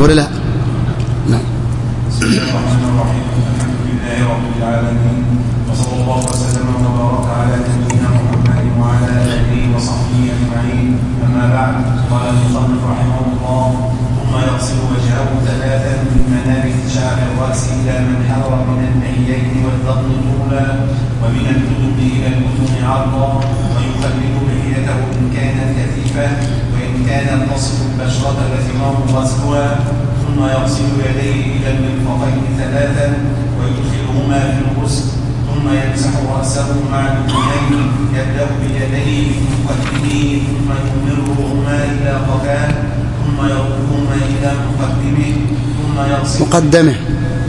ولا لا؟ نعم. بسم الله الرحمن الرحيم. الحمد لله رب العالمين، وصلى الله وسلم وبارك على نبينا محمد وعلى آله وصحبه أجمعين. أما بعد، قال المصنف رحمه الله: ثم يغسل وجهه ثلاثا من منابت شعر الرأس إلى منحدر من اللحيين والذقن طولا، ومن الأذن إلى الأذن عرضا، ويخلل لحيته إن كانت كثيفة، وإن كانت تصل البشرة فثمار غسلها. ثم يغسل يديه إلى المرفقين ثلاثا ويدخلهما في الغسل، ثم يمسح رأسه مع الأذنين، يبدأ بيديه بمقدمه ثم يمرهما إلى قفاه، ثم يردهما إلى مقدمه، ثم يغسل مقدمه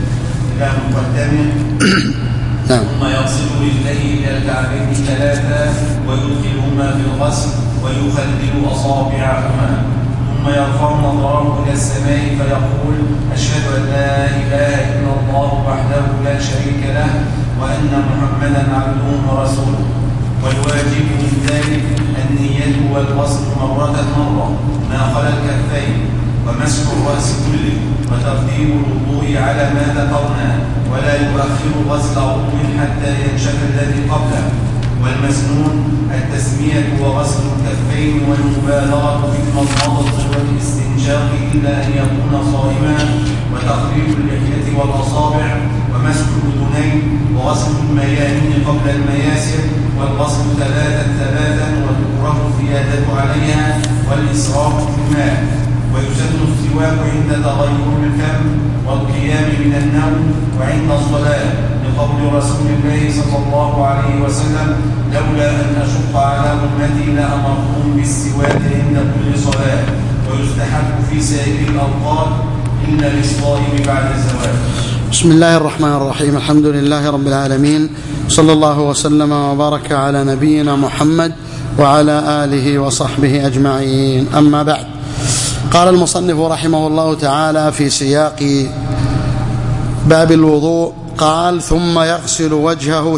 ثم يغسل رجليه إلى الكعبين ثلاثا ويدخلهما في الغسل ويخلل أصابعهما، ثم يرفع نظره إلى السماء فيقول: أشهد أن لا إله إلا الله وحده لا شريك له وأن محمدا عبده ورسوله. والواجب من ذلك النية والغسل مرة ما خلا الكفين، ومسح الرأس كله، وترتيب الوضوء على ما ذكرنا، ولا يؤخر غسل عضو حتى ينشف الذي قبله. والمسنون التسمية وغسل الكفين والمبالغة في المضمضة والاستنشاق إلا أن يكون صائما، وتقليل اللحية والأصابع، ومسح الأذنين، وغسل الميامين قبل المياسر، والغسل ثلاثا، وتكره الزيادة عليها والإسراف في الماء. ويسن السواك عند تغير الفم والقيام من النوم وعند الصلاة، لقول رسول الله صلى الله عليه وسلم: لولا أن أشق على أمتي لأمرهم بالسواك عند كل صلاة. ويستحب في سائر الأوقات إلا للصائم بعد الزواج. بسم الله الرحمن الرحيم. الحمد لله رب العالمين، صلى الله وسلم وبارك على نبينا محمد وعلى آله وصحبه أجمعين. أما بعد، قال المصنف رحمه الله تعالى في سياق باب الوضوء، قال: ثم يغسل وجهه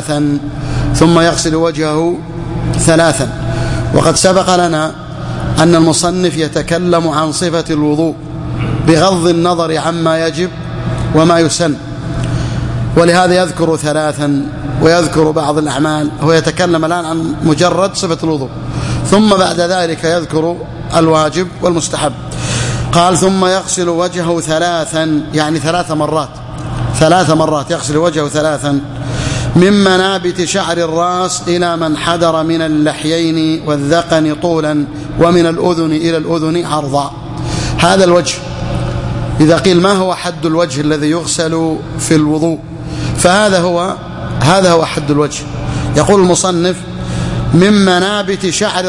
ثلاثا. وقد سبق لنا أن المصنف يتكلم عن صفة الوضوء بغض النظر عما يجب وما يسن، ولهذا يذكر ثلاثا ويذكر بعض الأعمال. هو يتكلم الآن عن مجرد صفة الوضوء، ثم بعد ذلك يذكر الواجب والمستحب. قال: ثم يغسل وجهه ثلاثا، يعني 3 مرات يغسل وجهه ثلاثا، من منابت شعر الرأس إلى من حدر من اللحيين والذقن طولا، ومن الأذن إلى الأذن عرضا. هذا الوجه. إذا قيل ما هو حد الوجه الذي يغسل في الوضوء، فهذا هو حد الوجه. يقول المصنف: من منابت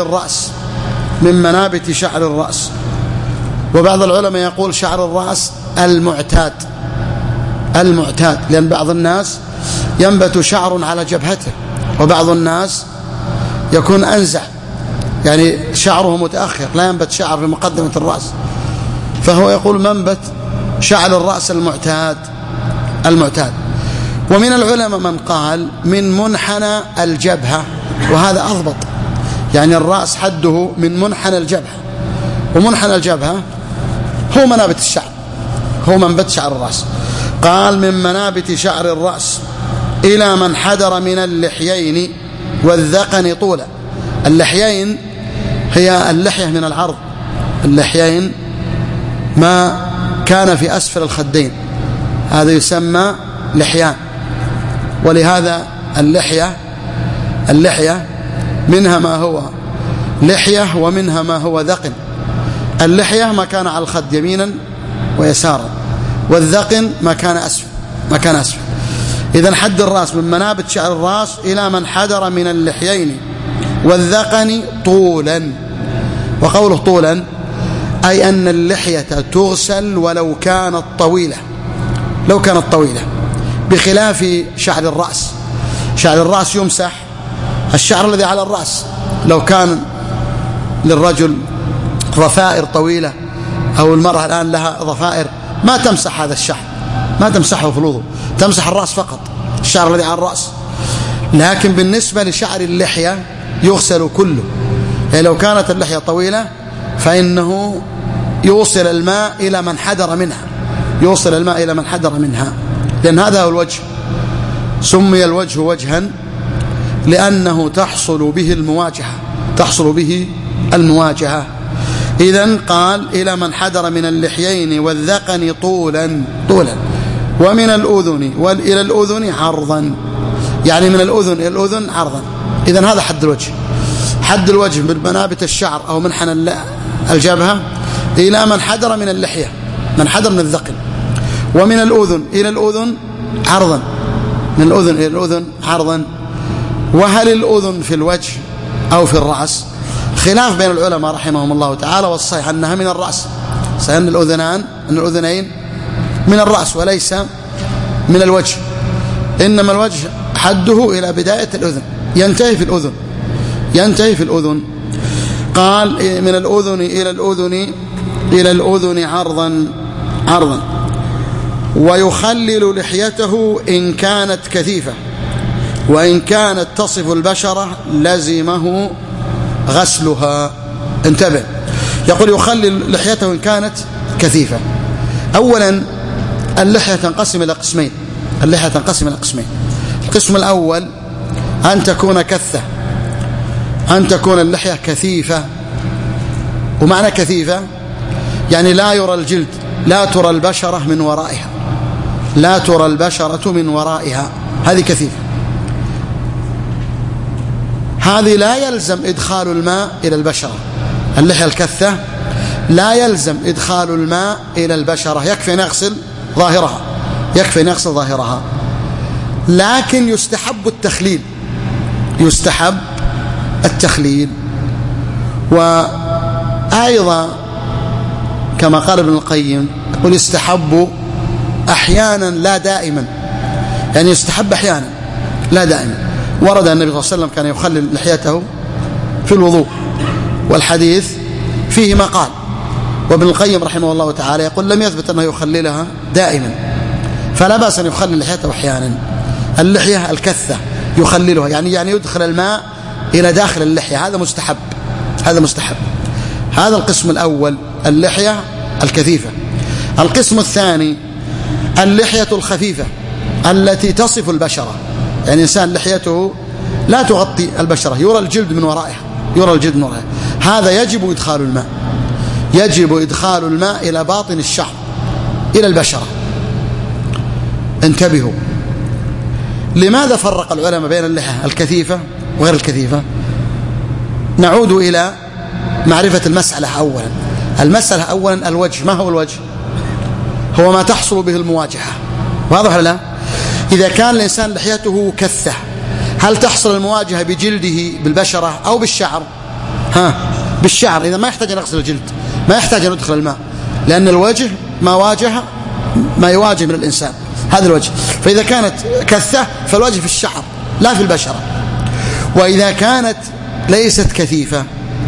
شعر الرأس. وبعض العلماء يقول شعر الرأس المعتاد، لأن بعض الناس ينبت شعر على جبهته، وبعض الناس يكون أنزع، يعني شعره متأخر، لا ينبت شعر في مقدمة الرأس، فهو يقول منبت شعر الرأس المعتاد. ومن العلماء من قال من منحنى الجبهة، وهذا أضبط، يعني الرأس حده من منحنى الجبهة، ومنحنى الجبهة هو منابت الشعر، هو منبت شعر الرأس. قال: من منابت شعر الرأس إلى من حدر من اللحيين والذقن طولا. اللحيين هي اللحية من العرض، اللحيين ما كان في أسفل الخدين، هذا يسمى لحيان. ولهذا اللحية منها ما هو لحية ومنها ما هو ذقن. اللحية ما كان على الخد يمينا ويسارا، والذقن ما كان أسفل. إذن حد الرأس من منابت شعر الرأس إلى من حدر من اللحيين والذقن طولا. وقوله طولا أي أن اللحية تغسل ولو كانت طويلة، بخلاف شعر الرأس. شعر الرأس يمسح الشعر الذي على الرأس، لو كان للرجل ضفائر طويلة أو المرأة الآن لها ضفائر، ما تمسح هذا الشعر، ما تمسحه في الوضوء، تمسح الرأس فقط، الشعر الذي على الرأس. لكن بالنسبة لشعر اللحية يغسل كله، يعني لو كانت اللحية طويلة فإنه يوصل الماء إلى من حدر منها، يوصل الماء إلى من حدر منها، لأن هذا هو الوجه. سمي الوجه وجها لأنه تحصل به المواجهة، تحصل به المواجهة. إذن قال إلى من حدر من اللحيين والذقن طولا ومن الأذن وإلى الأذن عرضا، يعني من الأذن إلى الأذن عرضا. إذن هذا حد الوجه. حد الوجه من منابت الشعر أو منحنى الجبهة إلى من حدر من اللحية، من حدر من الذقن. ومن الأذن إلى الأذن عرضا، من الأذن إلى الأذن عرضا. وهل الأذن في الوجه أو في الرأس؟ خلاف بين العلماء رحمهم الله تعالى، والصحيح أنها من الرأس، صحيح أن الأذنين من الرأس وليس من الوجه، إنما الوجه حده إلى بداية الأذن، ينتهي في الأذن. قال من الأذن إلى الأذن عرضا. ويخلل لحيته إن كانت كثيفة، وإن كانت تصف البشرة لزمه غسلها. انتبه، يقول يخلل لحيته إن كانت كثيفة. أولا اللحية تنقسم إلى قسمين، القسم الأول أن تكون كثة، أن تكون اللحية كثيفة. ومعنى كثيفة يعني لا يرى الجلد، لا ترى البشرة من ورائها، لا ترى البشرة من ورائها، هذه كثيفة. هذه لا يلزم إدخال الماء إلى البشرة. اللحية الكثة لا يلزم إدخال الماء إلى البشرة، يكفي أن يغسل ظاهرها، لكن يستحب التخليل. وأيضا كما قال ابن القيم يقول يستحب أحيانا لا دائما، يعني يستحب أحيانا لا دائما. ورد النبي صلى الله عليه وسلم كان يخلل لحيته في الوضوء، والحديث فيه ما قال. وابن القيم رحمه الله تعالى يقول لم يثبت أنه يخللها دائما، فلا بأس أن يخلل لحيته أحيانا. اللحية الكثة يخللها، يعني يدخل الماء إلى داخل اللحية، هذا مستحب. هذا القسم الأول، اللحية الكثيفة. القسم الثاني اللحية الخفيفة التي تصف البشرة، يعني إنسان لحيته لا تغطي البشرة، يرى الجلد من ورائها، هذا يجب إدخال الماء إلى باطن الشعر إلى البشرة. انتبهوا، لماذا فرق العلماء بين اللحية الكثيفة وغير الكثيفة؟ نعود إلى معرفة المسألة أولا. الوجه، ما هو الوجه؟ هو ما تحصل به المواجهة، واضح ولا لا؟ إذا كان الإنسان لحيته كثة، هل تحصل المواجهة بجلده بالبشرة أو بالشعر؟ بالشعر. إذا ما يحتاج أن يغسل الجلد، ما يحتاج أن يدخل الماء، لأن الوجه ما يواجه من الإنسان، هذا الوجه. فإذا كانت كثة فالوجه في الشعر لا في البشرة. وإذا كانت ليست كثيفة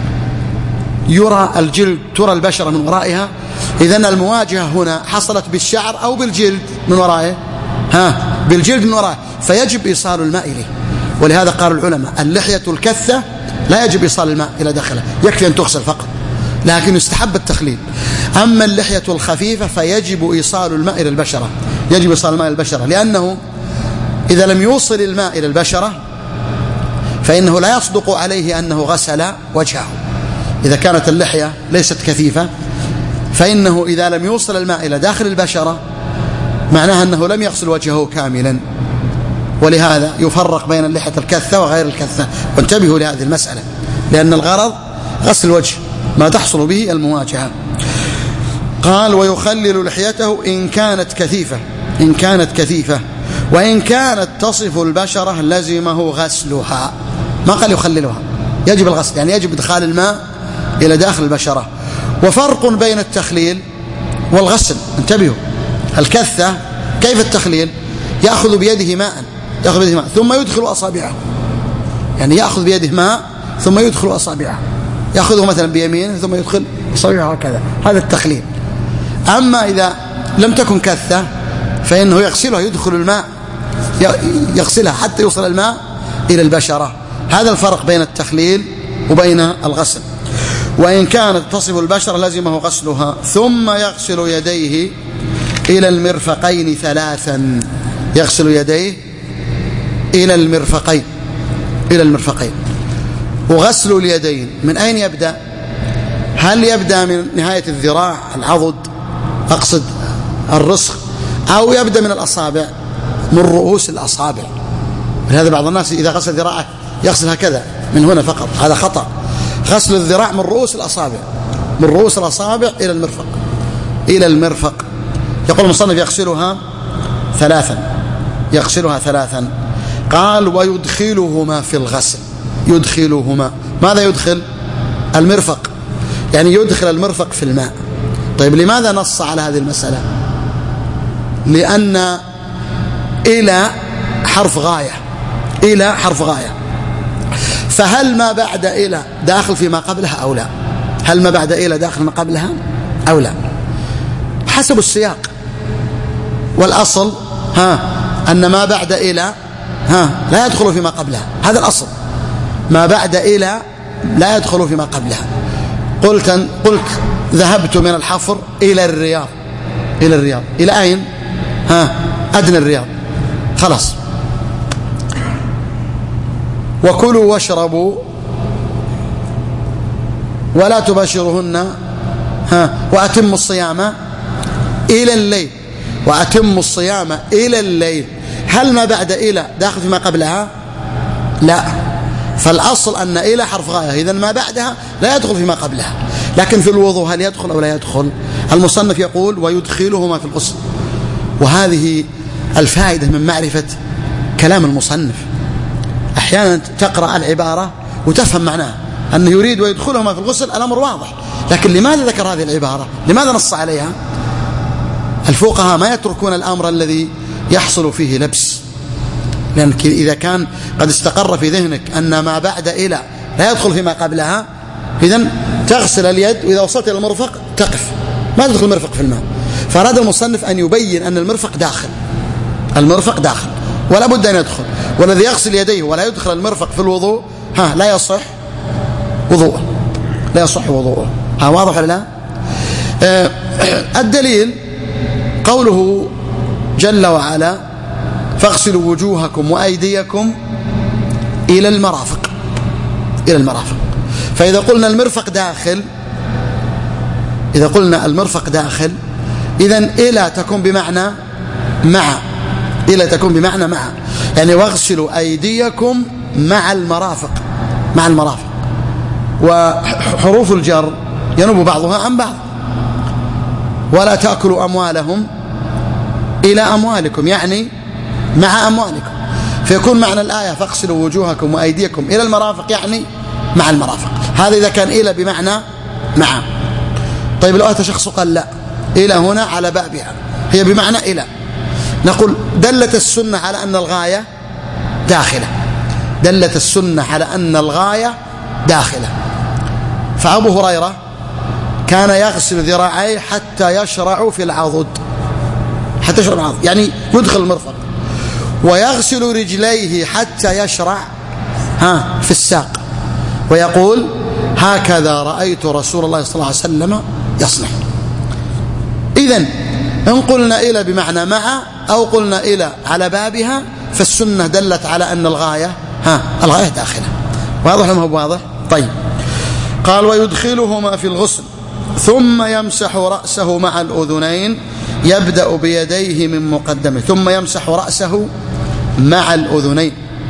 يرى الجلد، ترى البشرة من ورائها، إذن المواجهة هنا حصلت بالشعر أو بالجلد من ورائه، بالجلد من ورائه، فيجب إيصال الماء إليه. ولهذا قال العلماء اللحية الكثة لا يجب إيصال الماء إلى داخلها، يكفي أن تغسل فقط، لكن يستحب التخليل. أما اللحية الخفيفة فيجب إيصال الماء إلى البشرة، لأنه إذا لم يوصل الماء إلى البشرة فإنه لا يصدق عليه أنه غسل وجهه. إذا كانت اللحية ليست كثيفة فإنه إذا لم يوصل الماء إلى داخل البشرة معناها أنه لم يغسل وجهه كاملا. ولهذا يفرق بين اللحية الكثة وغير الكثة، وانتبهوا لهذه المسألة، لأن الغرض غسل الوجه، ما تحصل به المواجهة. قال ويخلل لحيته إن كانت كثيفة وإن كانت تصف البشرة لزمه غسلها. ما قال يخللها، يجب الغسل، يعني يجب إدخال الماء إلى داخل البشرة. وفرق بين التخليل والغسل، انتبهوا. الكثة كيف التخليل؟ يأخذ بيده ماء ثم يدخل أصابعه، يعني يأخذ بيده ماء ثم يدخل أصابعه، يأخذه مثلا بيمينه ثم يدخل أصابعه هكذا، هذا التخليل. أما إذا لم تكن كثة فإنه يغسلها، يدخل الماء يغسلها حتى يوصل الماء إلى البشرة. هذا الفرق بين التخليل وبين الغسل. وإن كانت تصب البشرة لزمه غسلها. ثم يغسل يديه إلى المرفقين 3. يغسل يديه إلى المرفقين. وغسل اليدين من أين يبدأ؟ هل يبدأ من نهاية الذراع العضد، أقصد الرسغ، أو يبدأ من الأصابع، من رؤوس الأصابع؟ لهذا بعض الناس إذا غسل ذراعه يغسل هكذا من هنا فقط، هذا خطأ. غسل الذراع من رؤوس الأصابع، من رؤوس الأصابع إلى المرفق. يقول المصنف يغسلها 3. يغسلها 3. قال ويدخلهما في الغسل. يدخلهما، ماذا يدخل؟ المرفق، يعني يدخل المرفق في الماء. طيب لماذا نص على هذه المسألة؟ لأن إلى حرف غاية، إلى حرف غاية، فهل ما بعد إلى داخل فيما قبلها أو لا؟ هل ما بعد إلى داخل ما قبلها أو لا؟ حسب السياق. والأصل أن ما بعد إلى لا يدخل فيما قبلها، هذا الأصل. ما بعد إلى لا يدخل فيما قبلها. قلت ذهبت من الحفر إلى الرياض. إلى أين؟ أدنى الرياض، خلاص. وكلوا واشربوا ولا تباشرهن وأتموا الصيام إلى الليل. وأتموا الصيام إلى الليل. هل ما بعد إلى داخل فيما قبلها؟ لا. فالأصل أن إلى حرف غاية، إذن ما بعدها لا يدخل فيما قبلها. لكن في الوضوء هل يدخل أو لا يدخل؟ المصنف يقول ويدخلهما في الغسل. وهذه الفائدة من معرفة كلام المصنف. أحيانا تقرأ العبارة وتفهم معناها أنه يريد ويدخلهما في الغسل، الأمر واضح، لكن لماذا ذكر هذه العبارة؟ لماذا نص عليها؟ الفقهاء ما يتركون الأمر الذي يحصل فيه لبس، لأنك إذا كان قد استقر في ذهنك أن ما بعد إلى لا يدخل فيما قبلها، إذن تغسل اليد، وإذا وصلت إلى المرفق تقف، ما تدخل المرفق في الماء. فأراد المصنف أن يبين أن المرفق داخل، المرفق داخل ولا بد أن يدخل. والذي يغسل يديه ولا يدخل المرفق في الوضوء لا يصح وضوءه، لا يصح وضوءه. واضح ولا لا؟ الدليل قوله جل وعلا فاغسلوا وجوهكم وأيديكم إلى المرافق. إلى المرافق. فإذا قلنا المرفق داخل، إذا قلنا المرفق داخل، إذن إلى تكون بمعنى مع. إلى تكون بمعنى مع، يعني واغسلوا أيديكم مع المرافق، مع المرافق. وحروف الجر ينوب بعضها عن بعض. ولا تأكلوا أموالهم إلى أموالكم، يعني مع أموالكم. فيكون معنى الآية فاغسلوا وجوهكم وأيديكم إلى المرافق، يعني مع المرافق. هذا إذا كان إلى بمعنى مع. طيب لو أتى شخص قال لا، إلى هنا على بابها هي بمعنى إلى، نقول دلت السنة على أن الغاية داخلة، دلت السنة على أن الغاية داخلة. فأبو هريرة كان يغسل ذراعيه حتى يشرع في العضد، حتى يشرع العضد يعني يدخل المرفق، ويغسل رجليه حتى يشرع في الساق، ويقول هكذا رأيت رسول الله صلى الله عليه وسلم يصنع. إذن إن قلنا إلى بمعنى مع أو قلنا إلى على بابها، فالسنة دلت على أن الغاية الغاية داخلة. واضح لما هو واضح؟ طيب. قال ويدخلهما في الغسل ثم يمسح رأسه مع الأذنين، يبدأ بيديه من مقدمه، ثم يمسح رأسه مع الأذنين.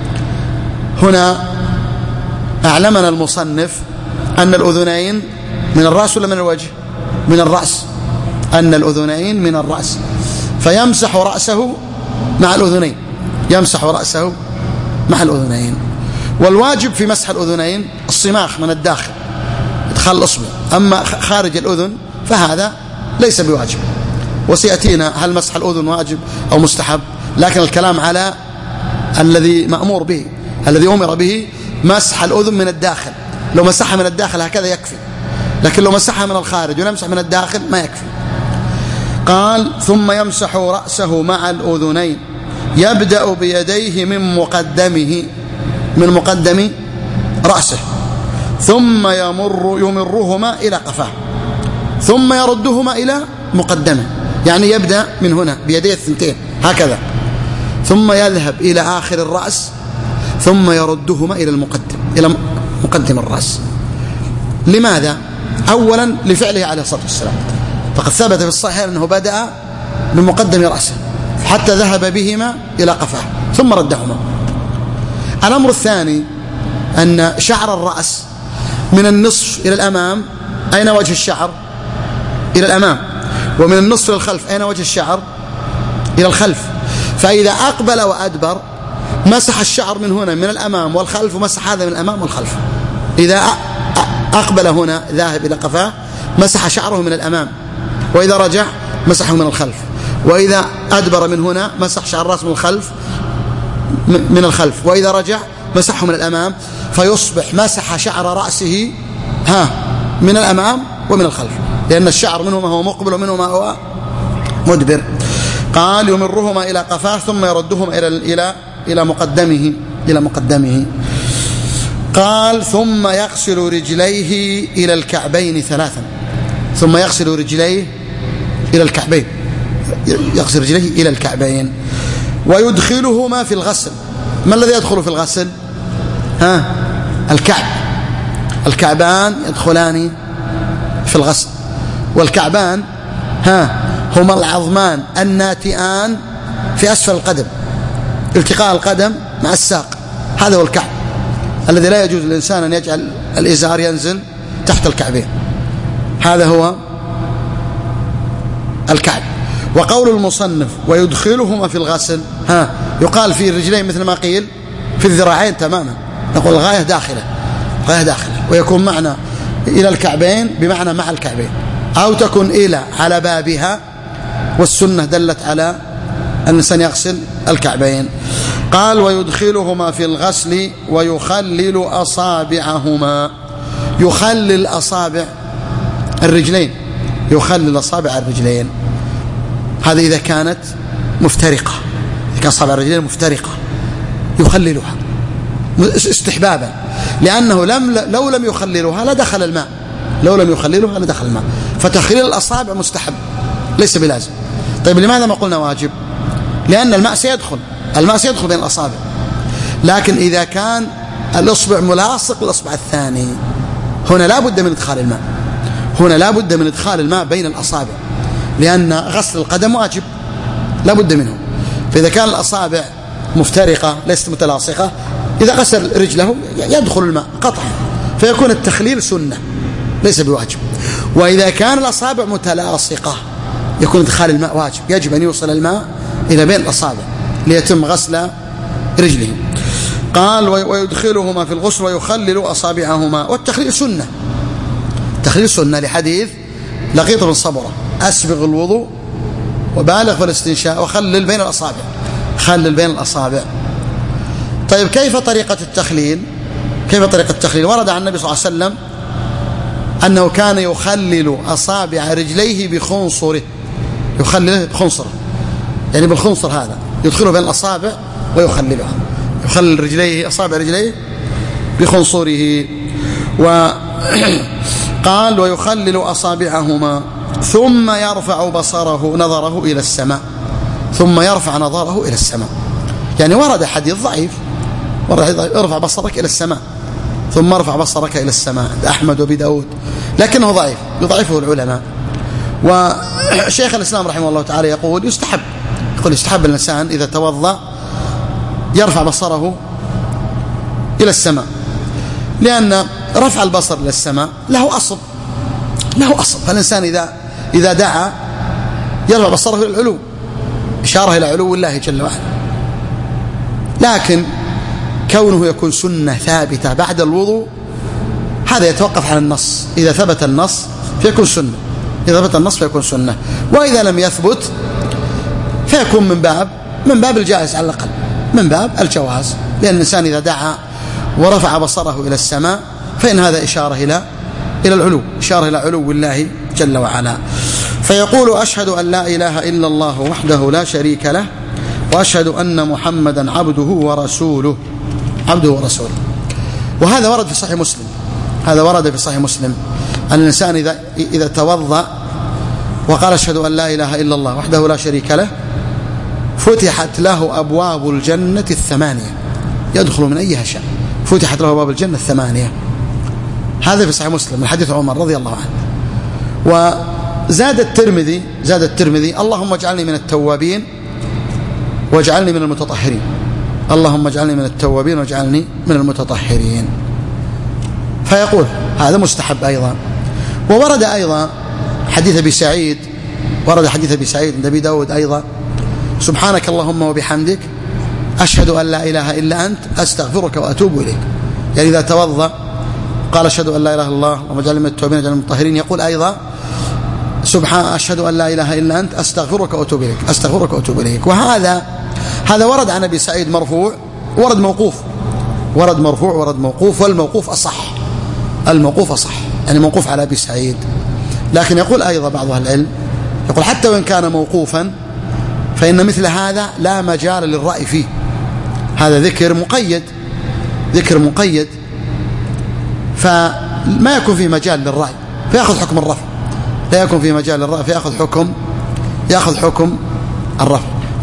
هنا أعلمنا المصنف أن الأذنين من الرأس ولا من الوجه؟ من الرأس، أن الأذنين من الرأس، فيمسح رأسه مع الأذنين، يمسح رأسه مع الأذنين. والواجب في مسح الأذنين الصماخ من الداخل، إدخال الأصبع، أما خارج الأذن فهذا ليس بواجب. وسيأتينا هل مسح الأذن واجب أو مستحب، لكن الكلام على الذي مأمور به، الذي أمر به مسح الأذن من الداخل. لو مسحها من الداخل هكذا يكفي، لكن لو مسحها من الخارج ونمسح من الداخل ما يكفي. قال ثم يمسح رأسه مع الأذنين، يبدأ بيديه من مقدمه، من مقدم رأسه، ثم يمرهما إلى قفاه ثم يردهما إلى مقدمه، يعني يبدأ من هنا بيديه الثنتين هكذا ثم يذهب إلى آخر الرأس ثم يردهما إلى مقدم الرأس. لماذا؟ أولا لفعله عليه الصلاة والسلام، فقد ثبت في الصحيح أنه بدأ بمقدم رأسه حتى ذهب بهما إلى قفاه ثم ردهما. الأمر الثاني أن شعر الرأس من النصف إلى الأمام أين وجه الشعر؟ إلى الأمام، ومن النصف إلى الخلف أين وجه الشعر؟ إلى الخلف. فإذا أقبل وأدبر مسح الشعر من هنا من الأمام والخلف، ومسح هذا من الأمام والخلف. إذا أقبل هنا ذاهب إلى قفاه مسح شعره من الأمام، وإذا رجع مسحه من الخلف، وإذا أدبر من هنا مسح شعر الرأس من الخلف، وإذا رجع مسحه من الأمام، فيصبح مسح شعر رأسه من الأمام ومن الخلف، لأن الشعر منه ما هو مقبل ومنه ما هو مدبر. قال يمرهما إلى قفاه ثم يردهما إلى مقدمه. قال ثم يغسل رجليه إلى الكعبين ثلاثا، ثم يغسل رجليه إلى الكعبين، يغسل رجليه إلى الكعبين ويدخلهما في الغسل. ما الذي يدخل في الغسل؟ الكعبان يدخلان في الغسل، والكعبان هما العظمان الناتئان في أسفل القدم، التقاء القدم مع الساق، هذا هو الكعب الذي لا يجوز للإنسان أن يجعل الإزار ينزل تحت الكعبين، هذا هو الكعب. وقول المصنف ويدخلهما في الغسل يقال في الرجلين مثل ما قيل في الذراعين تماما، نقول الغاية داخلة، ويكون معنى إلى الكعبين بمعنى مع الكعبين، أو تكون إلى على بابها، والسنة دلت على أن الإنسان يغسل الكعبين. قال ويدخلهما في الغسل ويخلل أصابعهما، يخلل أصابع الرجلين، هذا إذا كانت مفترقة، إذا كان أصابع الرجلين مفترقة يخللها استحبابا، لأنه لو لم يخللها لدخل الماء، فتخليل الأصابع مستحب ليس بلازم. طيب لماذا ما قلنا واجب؟ لأن الماء سيدخل بين الأصابع، لكن إذا كان الأصبع ملاصق للأصبع الثاني هنا لا بد من إدخال الماء بين الأصابع، لأن غسل القدم واجب لا بد منه. فإذا كان الأصابع مفترقة ليست متلاصقة، إذا غسل رجله يدخل الماء قطعا، فيكون التخليل سنة ليس بواجب. وإذا كان الأصابع متلاصقة يكون إدخال الماء واجب، يجب أن يوصل الماء إلى بين الأصابع ليتم غسل رجله. قال ويدخلهما في الغسل ويخلل أصابعهما، والتخليل سنة لحديث لقيط بن صبرة أسبغ الوضوء وبالغ في الاستنشاء وخلل بين الأصابع. طيب كيف طريقة التخليل؟ ورد عن النبي صلى الله عليه وسلم أنه كان يخلل أصابع رجليه بخنصره، يعني بالخنصر هذا يدخله بين الأصابع ويخللها، يخلل أصابع رجليه بخنصره. وقال ويخلل أصابعهما ثم يرفع نظره إلى السماء، يعني ورد حديث ضعيف ارفع بصرك إلى السماء، ثم ارفع بصرك إلى السماء، أحمد وابي داود، لكنه ضعيف يضعفه العلماء. وشيخ الإسلام رحمه الله تعالى يقول يستحب الإنسان إذا توضأ يرفع بصره إلى السماء، لأن رفع البصر إلى السماء له أصل، فالإنسان إذا دعا يرفع بصره إلى العلو، إشارة إلى علو الله جل وعلا. لكن كونه يكون سنة ثابتة بعد الوضوء هذا يتوقف على النص، إذا ثبت النص فيكون سنة، وإذا لم يثبت فيكون من باب الجائز على الأقل، من باب الجواز، لأن الإنسان إذا دعا ورفع بصره إلى السماء فإن هذا إشارة إلى العلو، إشارة إلى علو الله جل وعلا. فيقول أشهد أن لا إله إلا الله وحده لا شريك له، وأشهد أن محمدا عبده ورسوله. وهذا ورد في صحيح مسلم هذا ورد في صحيح مسلم أن الإنسان إذا توضأ وقال أشهد أن لا إله إلا الله وحده لا شريك له فتحت له أبواب الجنة 8 يدخل من أيها شاء. فتحت له أبواب الجنة 8. هذا في صحيح مسلم من حديث عمر رضي الله عنه. وزاد الترمذي اللهم اجعلني من التوابين واجعلني من المتطهرين. اللهم اجعلني من التوابين واجعلني من المتطهرين. فيقول هذا مستحب أيضا. وورد أيضا حديث أبي سعيد، ورد حديث أبي سعيد عند أبي داود أيضا: سبحانك اللهم وبحمدك أشهد أن لا إله إلا أنت أستغفرك وأتوب إليك. يعني إذا توضأ قال أشهد أن لا إله إلا الله اللهم اجعلني من التوابين واجعلني من المتطهرين، يقول أيضا أشهد أن لا إله إلا أنت أستغفرك وأتوب إليك، أستغفرك وأتوب إليك. وهذا ورد عن أبي سعيد مرفوع، ورد موقوف، ورد مرفوع، ورد موقوف، والموقوف أصح. الموقوف أصح، يعني موقوف على أبي سعيد. لكن يقول أيضا بعض أهل العلم، يقول حتى وإن كان موقوفا فإن مثل هذا لا مجال للرأي فيه. هذا ذكر مقيد، فما يكون فيه مجال للرأي فيأخذ حكم الرفع، لا يكون فيه مجال للرأي فيأخذ حكم الرفع،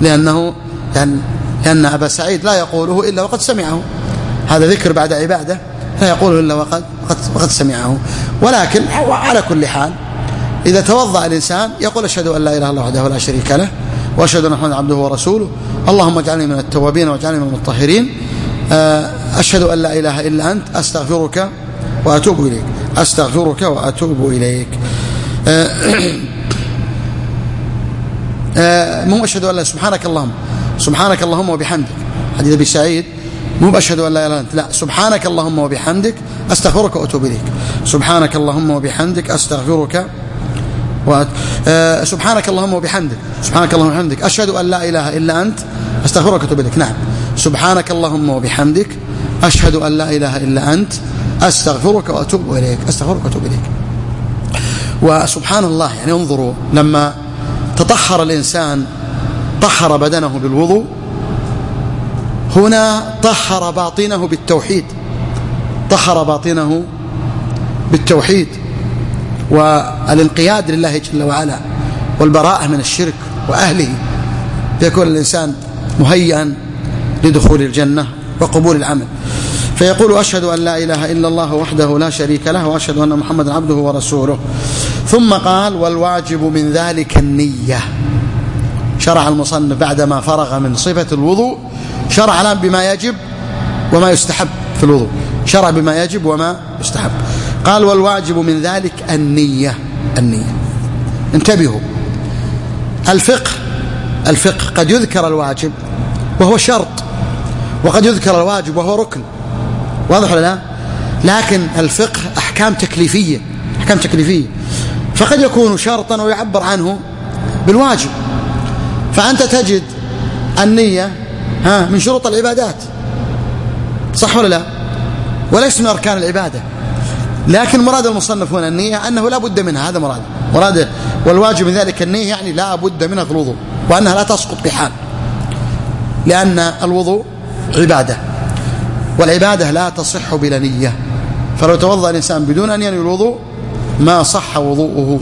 لأن أبا سعيد لا يقوله إلا وقد سمعه. هذا ذكر بعد عبادة لا يقوله إلا وقد سمعه. ولكن على كل حال إذا توضأ الإنسان يقول أشهد أن لا إله إلا الله وحده لا شريك له وأشهد أن محمدا عبده ورسوله، اللهم اجعلني من التوابين واجعلني من المتطهرين، أشهد أن لا إله إلا أنت أستغفرك وأتوب إليك، أستغفرك وأتوب إليك. مو أشهد أن لا، سبحانك اللهم وبحمدك، حديث أبي سعيد، مو أشهد أن لا إله إلا أنت، لا، سبحانك اللهم وبحمدك أستغفرك وأتوب إليك، سبحانك اللهم وبحمدك أستغفرك سبحانك اللهم وبحمدك، سبحانك اللهم وبحمدك أشهد أن لا إله إلا أنت أستغفرك وأتوب إليك. نعم، سبحانك اللهم وبحمدك أشهد أن لا إله إلا أنت أستغفرك وأتوب إليك، أستغفرك وأتوب إليك. وسبحان الله، يعني انظروا لما تطهر الإنسان طهر بدنه بالوضوء، هنا طهر باطنه بالتوحيد، طهر باطنه بالتوحيد والانقياد لله جل وعلا والبراءة من الشرك وأهله، فيكون الإنسان مهيئا لدخول الجنة وقبول العمل. فيقول أشهد أن لا إله إلا الله وحده لا شريك له وأشهد أن محمدا عبده ورسوله. ثم قال والواجب من ذلك النية. شرع المصنف بعدما فرغ من صفة الوضوء شرع الآن بما يجب وما يستحب في الوضوء، شرع بما يجب وما يستحب. قال والواجب من ذلك النية. انتبهوا، الفقه قد يذكر الواجب وهو شرط، وقد يذكر الواجب وهو ركن، واضح ولا لا؟ لكن الفقه أحكام تكليفية، فقد يكون شرطا ويعبر عنه بالواجب. فأنت تجد النية من شروط العبادات، صح ولا لا؟ وليس من أركان العبادة، لكن مراد المصنف هنا النية أنه لا بد منها، هذا مراده. والواجب من ذلك النية يعني لا بد منها في الوضوء، وأنها لا تسقط بحال، لأن الوضوء عبادة، والعبادة لا تصح بلا نية. فلو توضأ الإنسان بدون أن ينوي الوضوء ما صح وضوءه،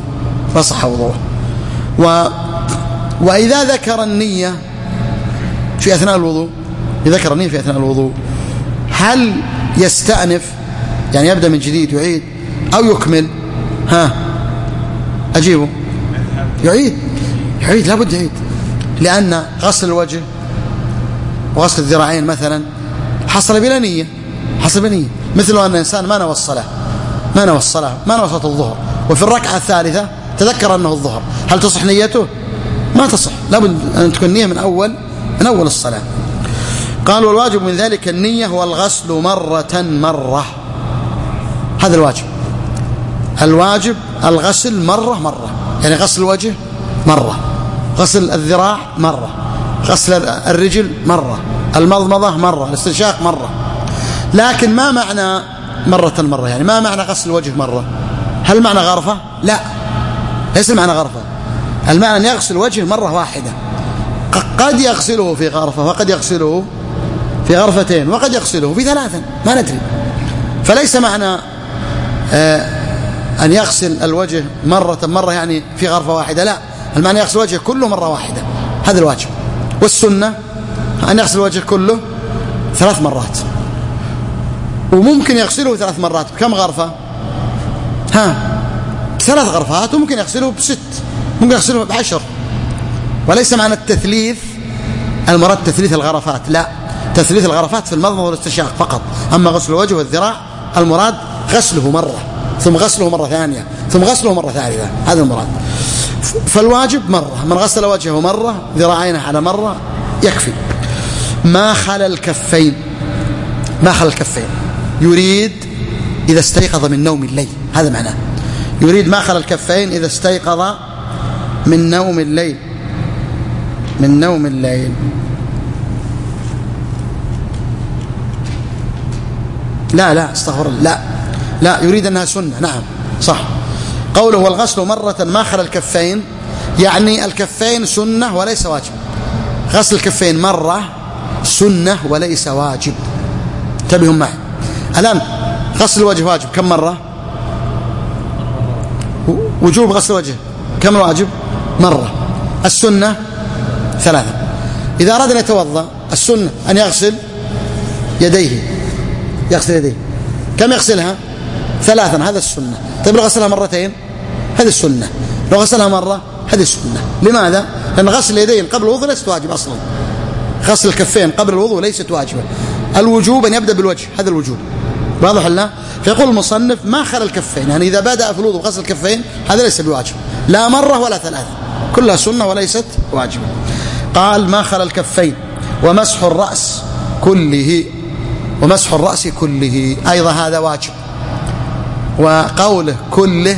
وإذا ذكر النية في أثناء الوضوء، ذكر النية في أثناء الوضوء، هل يستأنف يعني يبدأ من جديد يعيد أو يكمل؟ أجيبه يعيد، لا بد يعيد، لأن غسل الوجه وغسل الذراعين مثلا حصل بلا نية، مثل أن الإنسان ما نوى الصلاة، ما نوى صلاة الظهر، وفي الركعة الثالثة تذكر أنه الظهر، هل تصح نيته؟ ما تصح، لابد أن تكون نية من أول الصلاة. قال والواجب من ذلك النية والغسل مرة، هذا الواجب الغسل مرة، يعني غسل الوجه مرة، غسل الذراع مرة، غسل الرجل مرة، المضمضة مرة، الاستنشاق مرة. لكن ما معنى مرة؟ يعني ما معنى غسل الوجه مرة؟ هل معنى غرفة؟ لا، ليس معنى غرفة، المعنى أن يغسل الوجه مرة واحدة، قد يغسله في غرفة وقد يغسله في غرفتين وقد يغسله في 3، ما ندري. فليس معنى أن يغسل الوجه مرة يعني في غرفة واحدة، لا، المعنى يغسل الوجه كله مرة واحدة، هذا الواجب. والسنة أن يغسل الوجه كله 3 مرات، وممكن يغسله 3 مرات بكم غرفة؟ 3 غرفات، وممكن يغسله ب6، ممكن يغسله ب10. وليس معنى التثليث المراد تثليث الغرفات، لا، تثليث الغرفات في المضمضة والاستنشاق فقط. أما غسل الوجه والذراع المراد غسله مرة، ثم غسله مرة ثانية، ثم غسله مرة ثالثة، هذا المراد. فالواجب مرة، من غسل وجهه مرة، ذراعينه على مرة يكفي. ما خلا الكفين، ما خلا الكفين يريد إذا استيقظ من نوم الليل، هذا معناه، يريد ما خلا الكفين إذا استيقظ من نوم الليل، من نوم الليل. لا استغفر الله، لا يريد أنها سنة، نعم صح. قوله والغسل مرة ما خلا الكفين يعني الكفين سنة وليس واجب. غسل الكفين مرة سنة وليس واجب، انتبهوا معي. الآن غسل الوجه واجب كم مرة؟ وجوب غسل الوجه كم واجب؟ مرة. السنة 3. إذا أراد أن يتوضأ السنة أن يغسل يديه، يغسل يديه كم يغسلها؟ 3، هذا السنة. طيب لو غسلها مرتين هذه السنة، لو غسلها مرة هذه السنة. لماذا؟ لأن غسل اليدين قبل الوضوء ليست واجب أصلا، غسل الكفين قبل الوضوء ليست واجبة. الوجوب أن يبدأ بالوجه، هذا الوجوب، واضح لا؟ فيقول المصنف ما خلا الكفين، يعني إذا بدأ في الوضوء غسل الكفين هذا ليس بواجب، لا مرة ولا 3، كلها سنة وليست واجبة. قال ما خلا الكفين ومسح الرأس كله، ومسح الرأس كله أيضا هذا واجب. وقوله كله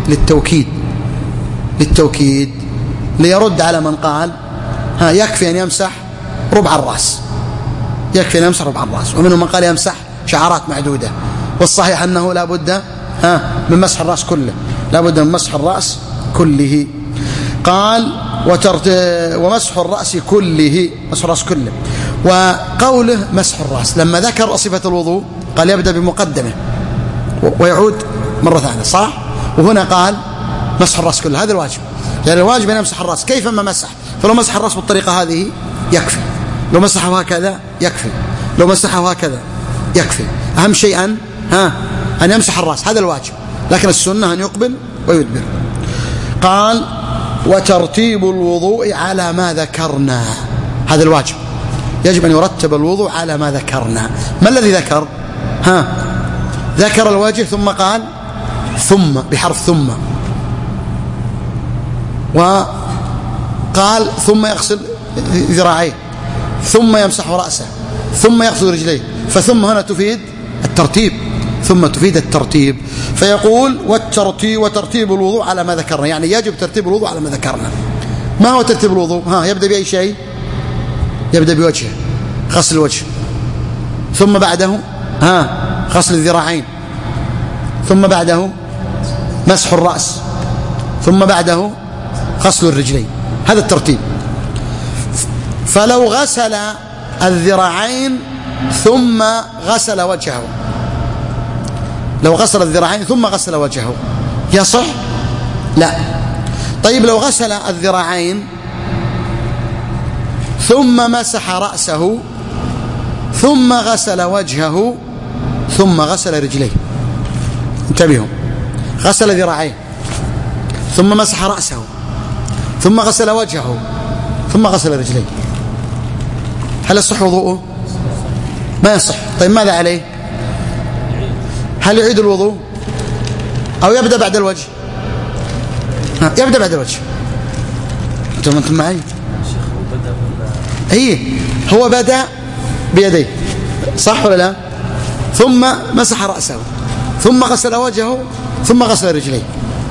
للتوكيد ليرد على من قال يكفي أن يمسح ربع الرأس، يكفي أن يمسح ربع الرأس، ومنهم من قال يمسح شعرات معدودة. والصحيح أنه لا بد من مسح الرأس كله، لا بد من مسح الرأس كله. قال ومسح الرأس كله، مسح الرأس كله. وقوله مسح الرأس لما ذكر صفة الوضوء قال يبدأ بمقدمه ويعود مرة ثانية، صح؟ وهنا قال مسح الرأس كله، هذا الواجب، يعني الواجب أن يمسح الرأس كيفما مسح. فلو مسح الرأس بالطريقة هذه يكفي، لو مسحه هكذا يكفي، لو مسحه هكذا يكفي. أهم شيء أن يمسح الرأس، هذا الواجب، لكن السنة أن يقبل ويدبر. قال وترتيب الوضوء على ما ذكرنا، هذا الواجب، يجب أن يرتب الوضوء على ما ذكرنا. ما الذي ذكر؟ ذكر الوجه ثم قال ثم بحرف ثم، وقال ثم يغسل ذراعيه، ثم يمسح رأسه، ثم يغسل رجليه. فثم هنا تفيد الترتيب، ثم تفيد الترتيب. فيقول وترتيب الوضوء على ما ذكرنا، يعني يجب ترتيب الوضوء على ما ذكرنا. ما هو ترتيب الوضوء؟ يبدأ بأي شيء؟ يبدأ بوجهه، غسل الوجه، ثم بعده غسل الذراعين، ثم بعده مسح الرأس، ثم بعده غسل الرجلين، هذا الترتيب. فلو غسل الذراعين ثم غسل وجهه، لو غسل الذراعين ثم غسل وجهه يصح؟ لا. طيب لو غسل الذراعين ثم مسح رأسه ثم غسل وجهه ثم غسل رجليه، انتبهوا، غسل ذراعيه ثم مسح رأسه ثم غسل وجهه ثم غسل رجليه، هل يصح وضوءه؟ ما يصح. طيب ماذا عليه؟ هل يعيد الوضوء أو يبدأ بعد الوجه؟ يبدأ بعد الوجه. أنتم معي؟ هو بدأ بيديه، صح ولا لا؟ ثم مسح رأسه ثم غسل وجهه ثم غسل رجليه.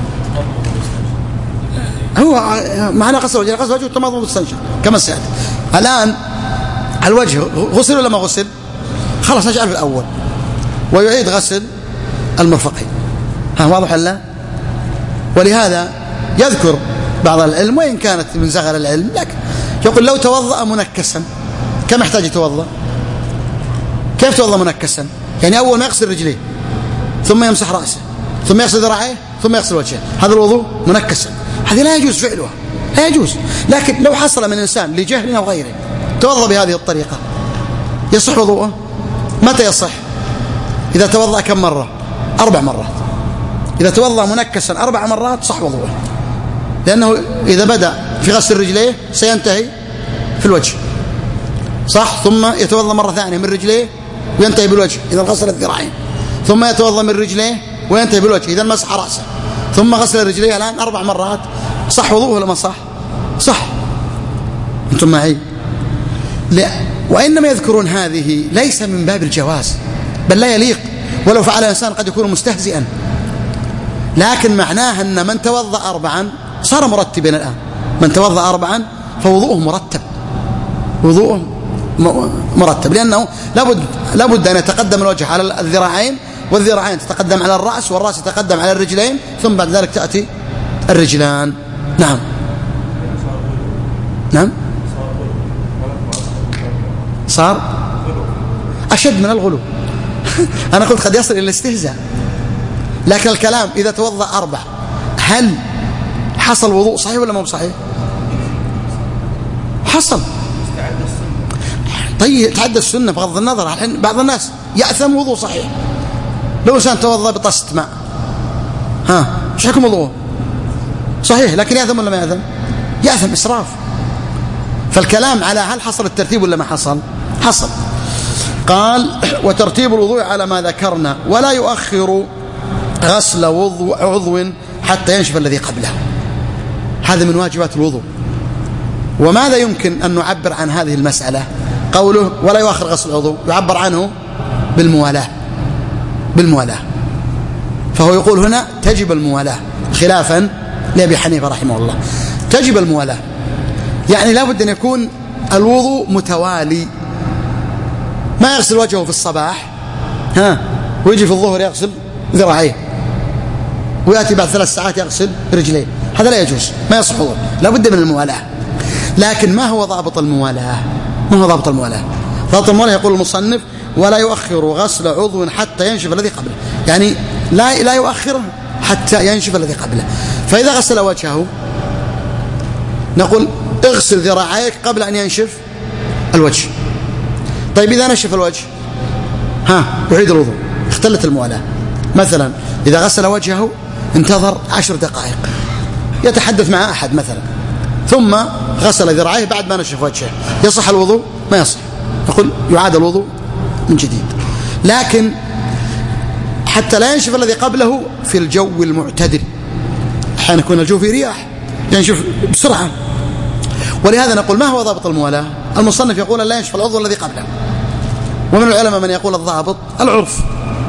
هو معنى غسل وجهه، غسل وجهه تمضمض واستنشق كما سيأتي. الآن الوجه غسل ولا ما غسل؟ خلاص نجعل في الأول ويعيد غسل المرفقين. واضح ولا؟ ولهذا يذكر بعض العلم، وإن كانت من زغل العلم، لكن يقول لو توضأ منكسا كم يحتاج يتوضأ؟ كيف توضأ منكسا؟ يعني أول ما يغسل رجليه ثم يمسح رأسه ثم يغسل ذراعيه ثم يغسل وجهه، هذا الوضوء منكسا، هذه لا يجوز فعلها، لا يجوز. لكن لو حصل من إنسان لجهل أو غيره توضأ بهذه الطريقة يصح وضوءه؟ متى يصح؟ إذا توضأ كم مرة؟ 4 مرات. إذا توضأ منكسا 4 مرات صح وضوءه، لأنه إذا بدأ في غسل رجليه سينتهي في الوجه، صح؟ ثم يتوضأ مرة ثانية من رجليه وينتهي بالوجه إذا غسل الذراعين، ثم يتوضأ من رجليه وينتهي بالوجه إذا مسح رأسه، ثم غسل رجليه الآن 4 مرات، صح وضوءه ولا ما صح؟ صح. أنتم معي؟ لا. وإنما يذكرون هذه ليس من باب الجواز، بل لا يليق، ولو فعل إنسان قد يكون مستهزئا، لكن معناه أن من توضأ 4 صار مرتبا الآن، من توضأ 4 فوضوءه مرتب، وضوءه مرتب، لأنه لابد أن يتقدم الوجه على الذراعين، والذراعين تتقدم على الرأس، والرأس يتقدم على الرجلين، ثم بعد ذلك تأتي الرجلان. نعم نعم، صار أشد من الغلو. أنا قلت قد يصل إلى الاستهزاء، لكن الكلام إذا توضأ 4 هل حصل وضوء صحيح ولا مو صحيح؟ حصل. طيب تعدى السنة بغض النظر، الحين بعض الناس يأثم وضوء صحيح، لو إنسان توضأ بطاسة ماء ايش حكم وضوءه؟ صحيح، لكن يأثم ولا ما يأثم؟ يأثم، إسراف. فالكلام على هل حصل الترتيب ولا ما حصل؟ حصل. قال وترتيب الوضوء على ما ذكرنا، ولا يؤخر غسل عضو حتى ينشف الذي قبله، هذا من واجبات الوضوء. وماذا يمكن أن نعبر عن هذه المسألة؟ قوله ولا يؤخر غسل العضو يعبر عنه بالموالاة، فهو يقول هنا تجب الموالاة خلافا لأبي حنيفة رحمه الله، تجب الموالاة، يعني لا بد أن يكون الوضوء متوالي، ما يغسل وجهه في الصباح ويجي في الظهر يغسل ذراعيه، ويأتي بعد 3 ساعات يغسل رجليه، هذا لا يجوز، ما يصح وضوء، لا بد من الموالاة. لكن ما هو ضابط الموالاة؟ ضابط الموالاة يقول المصنف ولا يؤخر غسل عضو حتى ينشف الذي قبله، يعني لا يؤخره حتى ينشف الذي قبله. فإذا غسل وجهه نقول اغسل ذراعيك قبل أن ينشف الوجه. طيب إذا نشف الوجه يعيد الوضوء، اختلت الموالاة. مثلا إذا غسل وجهه انتظر 10 دقائق يتحدث مع أحد مثلا، ثم غسل ذراعيه بعد ما نشف وجهه، يصح الوضوء؟ ما يصح، نقول يعاد الوضوء من جديد. لكن حتى لا ينشف الذي قبله في الجو المعتدل، أحيانا يكون الجو في رياح ينشف بسرعة، ولهذا نقول ما هو ضابط الموالاة؟ المصنف يقول لا ينشف العضو الذي قبله، ومن العلماء من يقول الضابط العرف،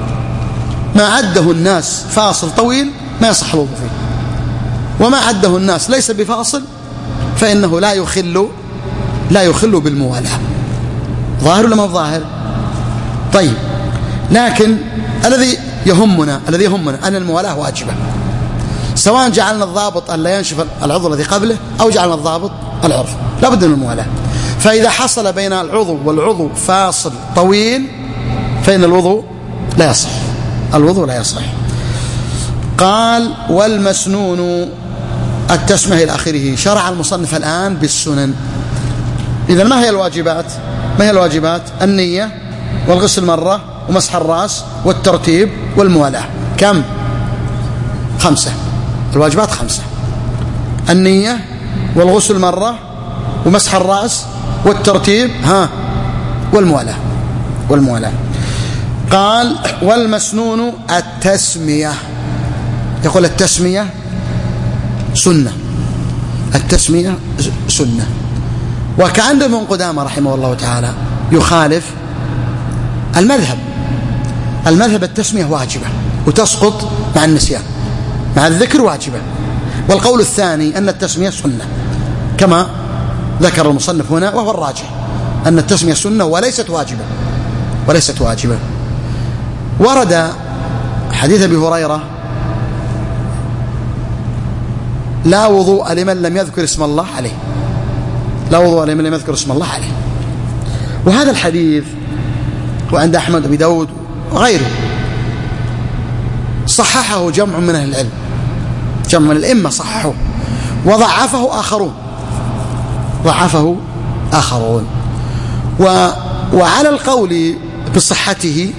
ما عده الناس فاصل طويل ما يصح الوضوء فيه، وما عده الناس ليس بفاصل فإنه لا يخل بالموالاة. ظاهر ولا ما ظاهر؟ طيب، لكن الذي يهمنا أن الموالاة واجبة، سواء جعلنا الضابط أن لا ينشف العضو الذي قبله أو جعلنا الضابط العرف، لا بد من الموالاة. فإذا حصل بين العضو والعضو فاصل طويل فإن الوضوء لا يصح. قال والمسنون التسمية إلى آخره. شرع المصنف الآن بالسنن. إذن ما هي الواجبات؟ النية والغسل مرة ومسح الرأس والترتيب والموالاة. كم؟ 5. الواجبات 5: النية والغسل مرة ومسح الرأس والترتيب والموالاة. قال والمسنون التسمية. يقول التسمية سنة. وكأن ابن قدامة رحمه الله تعالى يخالف المذهب التسمية واجبة وتسقط مع النسيان، مع الذكر واجبة. والقول الثاني أن التسمية سنة كما ذكر المصنف هنا، وهو الراجح أن التسمية سنة وليست واجبة. ورد حديث أبي هريرة لا وضوء لمن لم يذكر اسم الله عليه. وهذا الحديث وعند أحمد بن داود وغيره صححه جمع من أهل العلم، جمع من الأئمة صححه، وضعفه آخرون. وعلى القول بصحته